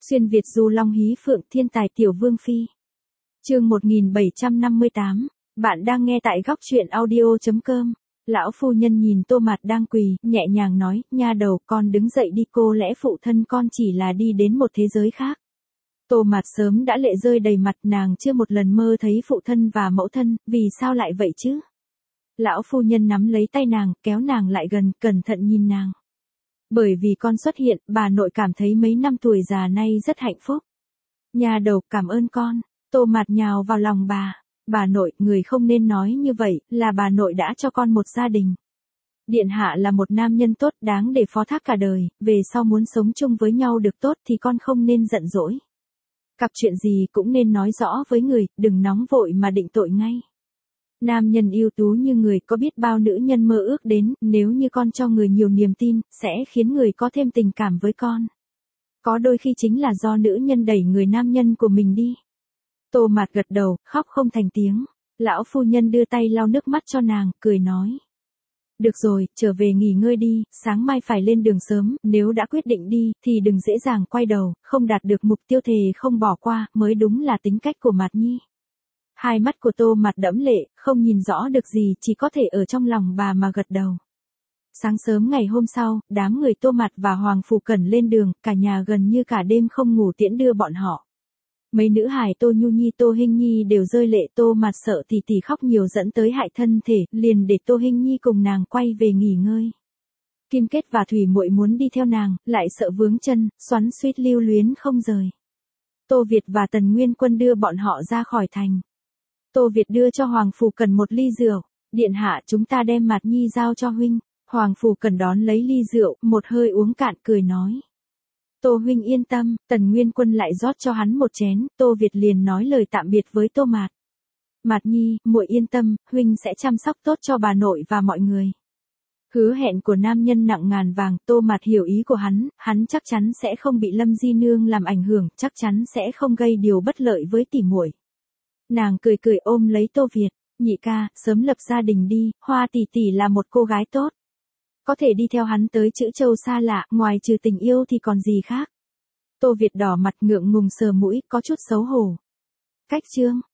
Xuyên Việt du long hí phượng thiên tài tiểu vương phi. Chương 1758, bạn đang nghe tại góc truyện audio.com. Lão phu nhân nhìn Tô Mạt đang quỳ, nhẹ nhàng nói, nha đầu, con đứng dậy đi, cô lẽ phụ thân con chỉ là đi đến một thế giới khác. Tô Mạt sớm đã lệ rơi đầy mặt, nàng chưa một lần mơ thấy phụ thân và mẫu thân, vì sao lại vậy chứ? Lão phu nhân nắm lấy tay nàng, kéo nàng lại gần, cẩn thận nhìn nàng. Bởi vì con xuất hiện, bà nội cảm thấy mấy năm tuổi già nay rất hạnh phúc. Nha đầu, cảm ơn con. Tô Mạt nhào vào lòng bà. Bà nội, người không nên nói như vậy, là bà nội đã cho con một gia đình. Điện hạ là một nam nhân tốt, đáng để phó thác cả đời, về sau muốn sống chung với nhau được tốt thì con không nên giận dỗi. Gặp chuyện gì cũng nên nói rõ với người, đừng nóng vội mà định tội ngay. Nam nhân ưu tú như người có biết bao nữ nhân mơ ước đến, nếu như con cho người nhiều niềm tin, sẽ khiến người có thêm tình cảm với con. Có đôi khi chính là do nữ nhân đẩy người nam nhân của mình đi. Tô Mạt gật đầu, khóc không thành tiếng. Lão phu nhân đưa tay lau nước mắt cho nàng, cười nói. Được rồi, trở về nghỉ ngơi đi, sáng mai phải lên đường sớm, nếu đã quyết định đi, thì đừng dễ dàng quay đầu, không đạt được mục tiêu thề không bỏ qua, mới đúng là tính cách của Mạt Nhi. Hai mắt của Tô Mạt đẫm lệ, không nhìn rõ được gì, chỉ có thể ở trong lòng bà mà gật đầu. Sáng sớm ngày hôm sau, đám người Tô Mạt và Hoàng Phủ Cẩn lên đường, cả nhà gần như cả đêm không ngủ tiễn đưa bọn họ. Mấy nữ hài Tô Nhu Nhi, Tô Hinh Nhi đều rơi lệ, Tô Mạt sợ tỷ tỷ khóc nhiều dẫn tới hại thân thể, liền để Tô Hinh Nhi cùng nàng quay về nghỉ ngơi. Kim Kết và Thủy Muội muốn đi theo nàng, lại sợ vướng chân, xoắn xuýt lưu luyến không rời. Tô Việt và Tần Nguyên Quân đưa bọn họ ra khỏi thành. Tô Việt đưa cho Hoàng Phủ Cẩn một ly rượu, điện hạ, chúng ta đem Mạt Nhi giao cho huynh. Hoàng Phủ Cẩn đón lấy ly rượu, một hơi uống cạn, cười nói. Tô huynh yên tâm. Tần Nguyên Quân lại rót cho hắn một chén, Tô Việt liền nói lời tạm biệt với Tô Mạt. Mạt Nhi, muội yên tâm, huynh sẽ chăm sóc tốt cho bà nội và mọi người. Hứa hẹn của nam nhân nặng ngàn vàng, Tô Mạt hiểu ý của hắn chắc chắn sẽ không bị Lâm Di Nương làm ảnh hưởng, chắc chắn sẽ không gây điều bất lợi với tỷ muội. Nàng cười cười ôm lấy Tô Việt, nhị ca, sớm lập gia đình đi, Hoa tỷ tỷ là một cô gái tốt. Có thể đi theo hắn tới Chữ Châu xa lạ, ngoài trừ tình yêu thì còn gì khác. Tô Việt đỏ mặt ngượng ngùng sờ mũi, có chút xấu hổ. Cách chương.